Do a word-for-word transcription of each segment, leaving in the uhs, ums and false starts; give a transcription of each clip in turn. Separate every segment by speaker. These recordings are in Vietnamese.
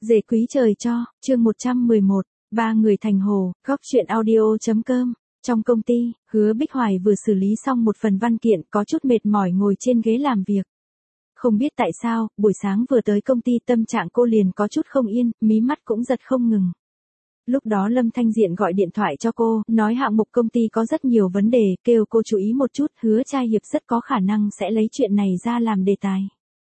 Speaker 1: Dề quý trời cho, chương một trăm mười một, ba người thành hồ, góc chuyện audio.com. Trong công ty, Hứa Bích Hoài vừa xử lý xong một phần văn kiện có chút mệt mỏi ngồi trên ghế làm việc. Không biết tại sao, buổi sáng vừa tới công ty tâm trạng cô liền có chút không yên, mí mắt cũng giật không ngừng. Lúc đó Lâm Thanh Diện gọi điện thoại cho cô, nói hạng mục công ty có rất nhiều vấn đề, kêu cô chú ý một chút, Hứa Trai Hiệp rất có khả năng sẽ lấy chuyện này ra làm đề tài.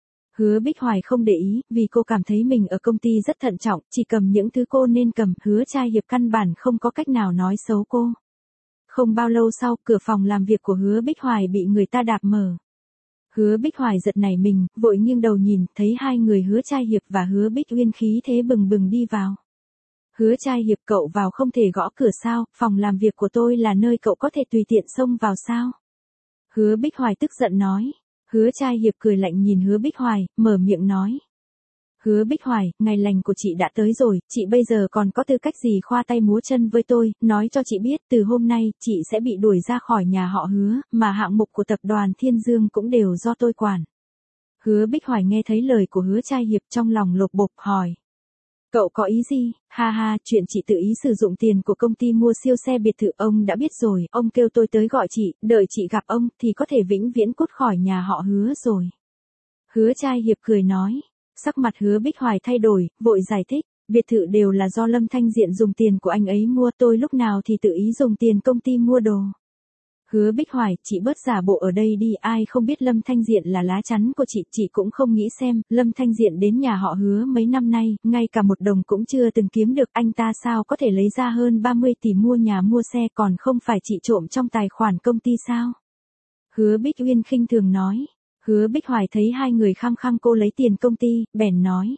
Speaker 1: Hứa Bích Hoài không để ý, vì cô cảm thấy mình ở công ty rất thận trọng, chỉ cầm những thứ cô nên cầm, Hứa Trai Hiệp căn bản không có cách nào nói xấu cô. Không bao lâu sau, cửa phòng làm việc của Hứa Bích Hoài bị người ta đạp mở. Hứa Bích Hoài giật nảy mình, vội nghiêng đầu nhìn, thấy hai người Hứa Trai Hiệp và Hứa Bích Uyên khí thế bừng bừng đi vào. Hứa Trai Hiệp, cậu vào không thể gõ cửa sao, phòng làm việc của tôi là nơi cậu có thể tùy tiện xông vào sao? Hứa Bích Hoài tức giận nói. Hứa Trai Hiệp cười lạnh nhìn Hứa Bích Hoài, mở miệng nói. Hứa Bích Hoài, ngày lành của chị đã tới rồi, chị bây giờ còn có tư cách gì khoa tay múa chân với tôi, nói cho chị biết, từ hôm nay, chị sẽ bị đuổi ra khỏi nhà họ Hứa, mà hạng mục của tập đoàn Thiên Dương cũng đều do tôi quản. Hứa Bích Hoài nghe thấy lời của Hứa Trai Hiệp trong lòng lột bột hỏi. Cậu có ý gì? Ha ha, chuyện chị tự ý sử dụng tiền của công ty mua siêu xe biệt thự ông đã biết rồi, ông kêu tôi tới gọi chị, đợi chị gặp ông thì có thể vĩnh viễn cút khỏi nhà họ Hứa rồi. Hứa Trai Hiệp cười nói, sắc mặt Hứa Bích Hoài thay đổi, vội giải thích, biệt thự đều là do Lâm Thanh Diện dùng tiền của anh ấy mua, tôi lúc nào thì tự ý dùng tiền công ty mua đồ. Hứa Bích Hoài, chị bớt giả bộ ở đây đi, ai không biết Lâm Thanh Diện là lá chắn của chị, chị cũng không nghĩ xem, Lâm Thanh Diện đến nhà họ Hứa mấy năm nay, ngay cả một đồng cũng chưa từng kiếm được, anh ta sao có thể lấy ra hơn ba mươi tỷ mua nhà mua xe, còn không phải chị trộm trong tài khoản công ty sao? Hứa Bích Uyên khinh thường nói. Hứa Bích Hoài thấy hai người khăng khăng cô lấy tiền công ty, bèn nói.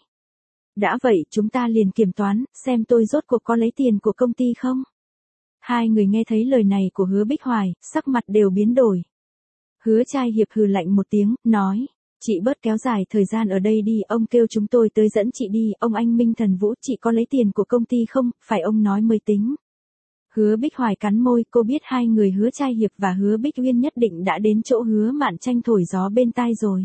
Speaker 1: Đã vậy, chúng ta liền kiểm toán, xem tôi rốt cuộc có lấy tiền của công ty không? Hai người nghe thấy lời này của Hứa Bích Hoài, sắc mặt đều biến đổi. Hứa Trai Hiệp hừ lạnh một tiếng, nói, chị bớt kéo dài thời gian ở đây đi, ông kêu chúng tôi tới dẫn chị đi, ông anh Minh Thần Vũ, chị có lấy tiền của công ty không, phải ông nói mới tính. Hứa Bích Hoài cắn môi, cô biết hai người Hứa Trai Hiệp và Hứa Bích Uyên nhất định đã đến chỗ Hứa Mạn Tranh thổi gió bên tai rồi.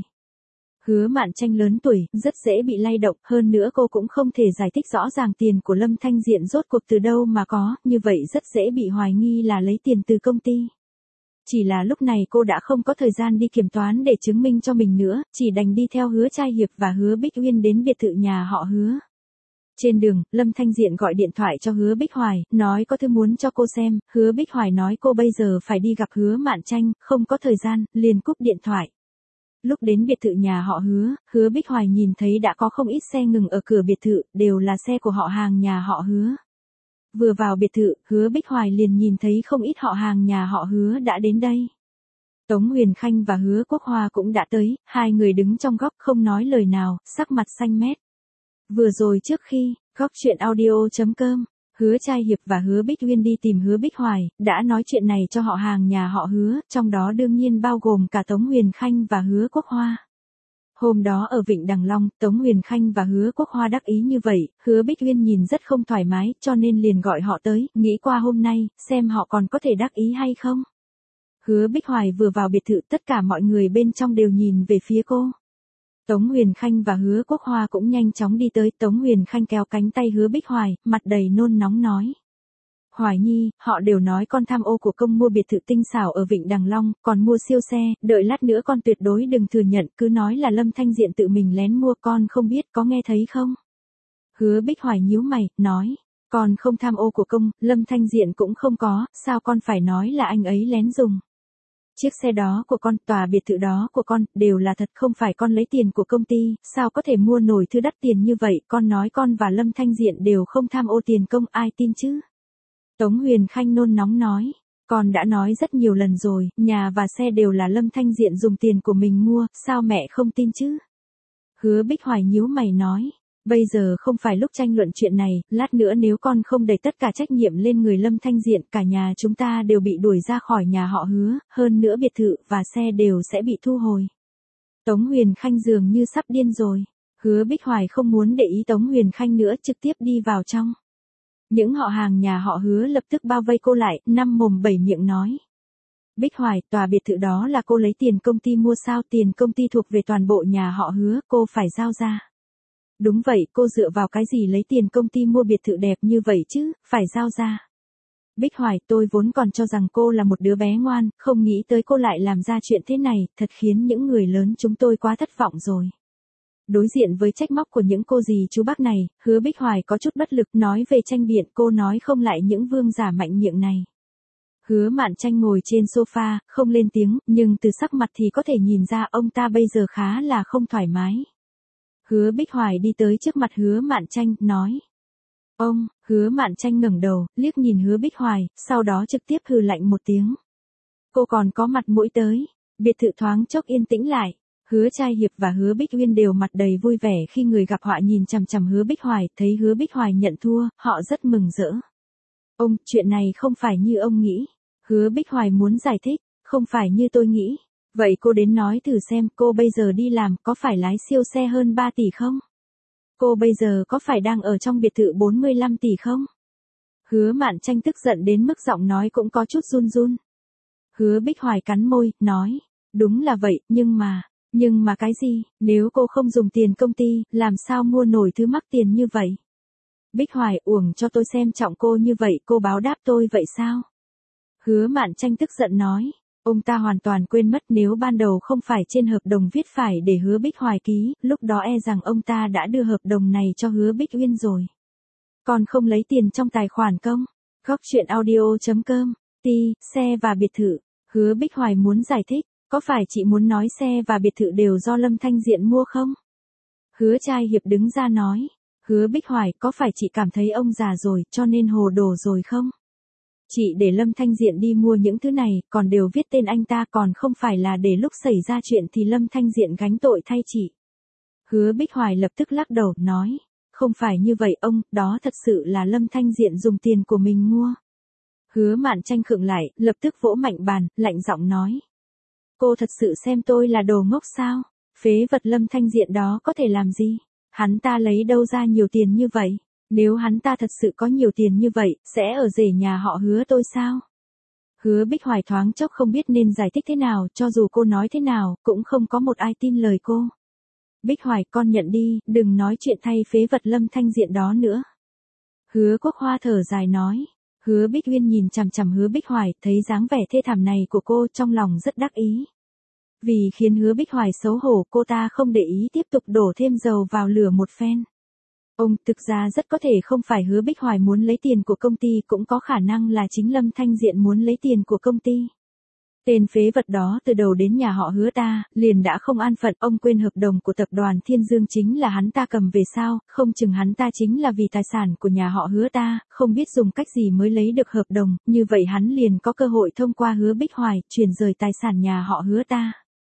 Speaker 1: Hứa Mạn Tranh lớn tuổi, rất dễ bị lay động, hơn nữa cô cũng không thể giải thích rõ ràng tiền của Lâm Thanh Diện rốt cuộc từ đâu mà có, như vậy rất dễ bị hoài nghi là lấy tiền từ công ty. Chỉ là lúc này cô đã không có thời gian đi kiểm toán để chứng minh cho mình nữa, chỉ đành đi theo Hứa Trai Hiệp và Hứa Bích Uyên đến biệt thự nhà họ Hứa. Trên đường, Lâm Thanh Diện gọi điện thoại cho Hứa Bích Hoài, nói có thứ muốn cho cô xem, Hứa Bích Hoài nói cô bây giờ phải đi gặp Hứa Mạn Tranh, không có thời gian, liền cúp điện thoại. Lúc đến biệt thự nhà họ Hứa, Hứa Bích Hoài nhìn thấy đã có không ít xe ngừng ở cửa biệt thự, đều là xe của họ hàng nhà họ Hứa. Vừa vào biệt thự, Hứa Bích Hoài liền nhìn thấy không ít họ hàng nhà họ Hứa đã đến đây. Tống Huyền Khanh và Hứa Quốc Hoa cũng đã tới, hai người đứng trong góc không nói lời nào, sắc mặt xanh mét. Vừa rồi trước khi, góc chuyện audio.com, Hứa Trai Hiệp và Hứa Bích Uyên đi tìm Hứa Bích Hoài, đã nói chuyện này cho họ hàng nhà họ Hứa, trong đó đương nhiên bao gồm cả Tống Huyền Khanh và Hứa Quốc Hoa. Hôm đó ở Vịnh Đằng Long, Tống Huyền Khanh và Hứa Quốc Hoa đắc ý như vậy, Hứa Bích Uyên nhìn rất không thoải mái, cho nên liền gọi họ tới, nghĩ qua hôm nay, xem họ còn có thể đắc ý hay không. Hứa Bích Hoài vừa vào biệt thự, tất cả mọi người bên trong đều nhìn về phía cô. Tống Huyền Khanh và Hứa Quốc Hoa cũng nhanh chóng đi tới, Tống Huyền Khanh kéo cánh tay Hứa Bích Hoài, mặt đầy nôn nóng nói. Hoài Nhi, họ đều nói con tham ô của công mua biệt thự tinh xảo ở Vịnh Đằng Long, còn mua siêu xe, đợi lát nữa con tuyệt đối đừng thừa nhận, cứ nói là Lâm Thanh Diện tự mình lén mua, con không biết, có nghe thấy không? Hứa Bích Hoài nhíu mày, nói, con không tham ô của công, Lâm Thanh Diện cũng không có, sao con phải nói là anh ấy lén dùng? Chiếc xe đó của con, tòa biệt thự đó của con, đều là thật, không phải con lấy tiền của công ty, sao có thể mua nổi thứ đắt tiền như vậy, con nói con và Lâm Thanh Diện đều không tham ô tiền công, ai tin chứ? Tống Huyền Khanh nôn nóng nói, con đã nói rất nhiều lần rồi, nhà và xe đều là Lâm Thanh Diện dùng tiền của mình mua, sao mẹ không tin chứ? Hứa Bích Hoài nhíu mày nói. Bây giờ không phải lúc tranh luận chuyện này, lát nữa nếu con không đẩy tất cả trách nhiệm lên người Lâm Thanh Diện, cả nhà chúng ta đều bị đuổi ra khỏi nhà họ Hứa, hơn nữa biệt thự và xe đều sẽ bị thu hồi. Tống Huyền Khanh dường như sắp điên rồi. Hứa Bích Hoài không muốn để ý Tống Huyền Khanh nữa, trực tiếp đi vào trong. Những họ hàng nhà họ Hứa lập tức bao vây cô lại, năm mồm bảy miệng nói. Bích Hoài, tòa biệt thự đó là cô lấy tiền công ty mua sao, tiền công ty thuộc về toàn bộ nhà họ Hứa, cô phải giao ra. Đúng vậy, cô dựa vào cái gì lấy tiền công ty mua biệt thự đẹp như vậy chứ, phải giao ra. Bích Hoài, tôi vốn còn cho rằng cô là một đứa bé ngoan, không nghĩ tới cô lại làm ra chuyện thế này, thật khiến những người lớn chúng tôi quá thất vọng rồi. Đối diện với trách móc của những cô dì chú bác này, Hứa Bích Hoài có chút bất lực nói về tranh biện, cô nói không lại những vương giả mạnh miệng này. Hứa Mạn Tranh ngồi trên sofa, không lên tiếng, nhưng từ sắc mặt thì có thể nhìn ra ông ta bây giờ khá là không thoải mái. Hứa Bích Hoài đi tới trước mặt Hứa Mạn Tranh, nói. Ông, Hứa Mạn Tranh ngẩng đầu, liếc nhìn Hứa Bích Hoài, sau đó trực tiếp hừ lạnh một tiếng. Cô còn có mặt mũi tới. Biệt thự thoáng chốc yên tĩnh lại. Hứa Trai Hiệp và Hứa Bích Uyên đều mặt đầy vui vẻ khi người gặp họa nhìn chằm chằm Hứa Bích Hoài, thấy Hứa Bích Hoài nhận thua, họ rất mừng rỡ. Ông, chuyện này không phải như ông nghĩ. Hứa Bích Hoài muốn giải thích, không phải như tôi nghĩ. Vậy cô đến nói thử xem, cô bây giờ đi làm có phải lái siêu xe hơn ba tỷ không? Cô bây giờ có phải đang ở trong biệt thự bốn mươi lăm tỷ không? Hứa Mạn Tranh tức giận đến mức giọng nói cũng có chút run run. Hứa Bích Hoài cắn môi, nói, đúng là vậy, nhưng mà, nhưng mà cái gì, nếu cô không dùng tiền công ty, làm sao mua nổi thứ mắc tiền như vậy? Bích Hoài, uổng cho tôi xem trọng cô như vậy, cô báo đáp tôi vậy sao? Hứa Mạn Tranh tức giận nói, ông ta hoàn toàn quên mất nếu ban đầu không phải trên hợp đồng viết phải để Hứa Bích Hoài ký, lúc đó e rằng ông ta đã đưa hợp đồng này cho Hứa Bích Uyên rồi. Còn không lấy tiền trong tài khoản công. Góc truyện audio chấm com, ti, xe và biệt thự. Hứa Bích Hoài muốn giải thích, có phải chị muốn nói xe và biệt thự đều do Lâm Thanh Diện mua không? Hứa Trai Hiệp đứng ra nói, Hứa Bích Hoài, có phải chị cảm thấy ông già rồi cho nên hồ đồ rồi không? Chị để Lâm Thanh Diện đi mua những thứ này, còn đều viết tên anh ta, còn không phải là để lúc xảy ra chuyện thì Lâm Thanh Diện gánh tội thay chị. Hứa Bích Hoài lập tức lắc đầu, nói, không phải như vậy ông, đó thật sự là Lâm Thanh Diện dùng tiền của mình mua. Hứa Mạn Tranh khựng lại, lập tức vỗ mạnh bàn, lạnh giọng nói. Cô thật sự xem tôi là đồ ngốc sao? Phế vật Lâm Thanh Diện đó có thể làm gì? Hắn ta lấy đâu ra nhiều tiền như vậy? Nếu hắn ta thật sự có nhiều tiền như vậy, sẽ ở rể nhà họ Hứa tôi sao? Hứa Bích Hoài thoáng chốc không biết nên giải thích thế nào, cho dù cô nói thế nào, cũng không có một ai tin lời cô. Bích Hoài, con nhận đi, đừng nói chuyện thay phế vật Lâm Thanh Diện đó nữa. Hứa Quốc Hoa thở dài nói. Hứa Bích Uyên nhìn chằm chằm Hứa Bích Hoài, thấy dáng vẻ thê thảm này của cô trong lòng rất đắc ý. Vì khiến Hứa Bích Hoài xấu hổ, cô ta không để ý tiếp tục đổ thêm dầu vào lửa một phen. Ông, thực ra rất có thể không phải Hứa Bích Hoài muốn lấy tiền của công ty, cũng có khả năng là chính Lâm Thanh Diện muốn lấy tiền của công ty. Tên phế vật đó từ đầu đến nhà họ Hứa ta, liền đã không an phận, ông quên hợp đồng của tập đoàn Thiên Dương chính là hắn ta cầm về sao, không chừng hắn ta chính là vì tài sản của nhà họ Hứa ta, không biết dùng cách gì mới lấy được hợp đồng, như vậy hắn liền có cơ hội thông qua Hứa Bích Hoài, chuyển rời tài sản nhà họ Hứa ta.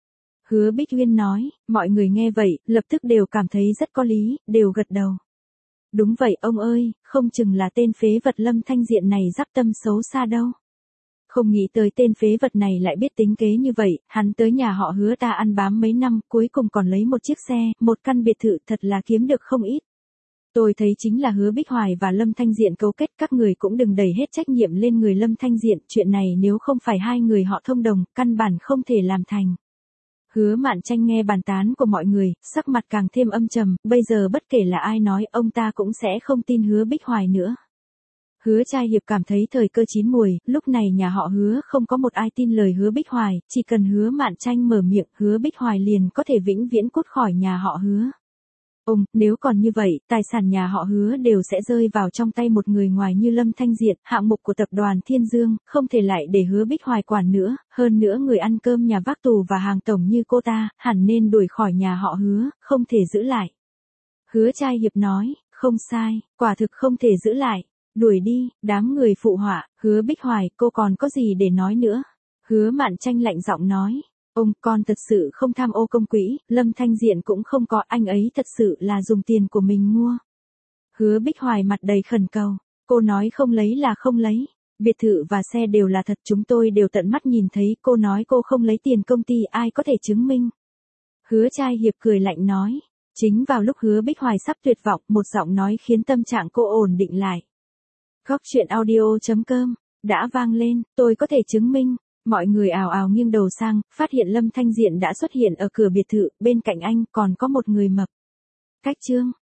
Speaker 1: Hứa Bích Uyên nói, mọi người nghe vậy, lập tức đều cảm thấy rất có lý, đều gật đầu. Đúng vậy ông ơi, không chừng là tên phế vật Lâm Thanh Diện này dắp tâm xấu xa đâu. Không nghĩ tới tên phế vật này lại biết tính kế như vậy, hắn tới nhà họ Hứa ta ăn bám mấy năm, cuối cùng còn lấy một chiếc xe, một căn biệt thự, thật là kiếm được không ít. Tôi thấy chính là Hứa Bích Hoài và Lâm Thanh Diện cấu kết, các người cũng đừng đẩy hết trách nhiệm lên người Lâm Thanh Diện, chuyện này nếu không phải hai người họ thông đồng, căn bản không thể làm thành. Hứa Mạn Tranh nghe bàn tán của mọi người, sắc mặt càng thêm âm trầm, bây giờ bất kể là ai nói, ông ta cũng sẽ không tin Hứa Bích Hoài nữa. Hứa Trai Hiệp cảm thấy thời cơ chín muồi, lúc này nhà họ Hứa không có một ai tin lời Hứa Bích Hoài, chỉ cần Hứa Mạn Tranh mở miệng, Hứa Bích Hoài liền có thể vĩnh viễn cút khỏi nhà họ Hứa. Ông, nếu còn như vậy, tài sản nhà họ Hứa đều sẽ rơi vào trong tay một người ngoài như Lâm Thanh Diện, hạng mục của tập đoàn Thiên Dương, không thể lại để Hứa Bích Hoài quản nữa, hơn nữa người ăn cơm nhà vác tù và hàng tổng như cô ta, hẳn nên đuổi khỏi nhà họ Hứa, không thể giữ lại. Hứa Trai Hiệp nói, không sai, quả thực không thể giữ lại. Đuổi đi, đám người phụ họa, Hứa Bích Hoài, cô còn có gì để nói nữa? Hứa Mạn Tranh lạnh giọng nói, ông, con thật sự không tham ô công quỹ, Lâm Thanh Diện cũng không có, anh ấy thật sự là dùng tiền của mình mua. Hứa Bích Hoài mặt đầy khẩn cầu, cô nói không lấy là không lấy, biệt thự và xe đều là thật, chúng tôi đều tận mắt nhìn thấy, cô nói cô không lấy tiền công ty, ai có thể chứng minh? Hứa Trai Hiệp cười lạnh nói, chính vào lúc Hứa Bích Hoài sắp tuyệt vọng, một giọng nói khiến tâm trạng cô ổn định lại. Góc truyện audio chấm com, đã vang lên, tôi có thể chứng minh. Mọi người ào ào nghiêng đầu sang, phát hiện Lâm Thanh Diện đã xuất hiện ở cửa biệt thự, bên cạnh anh còn có một người mập. Cách chương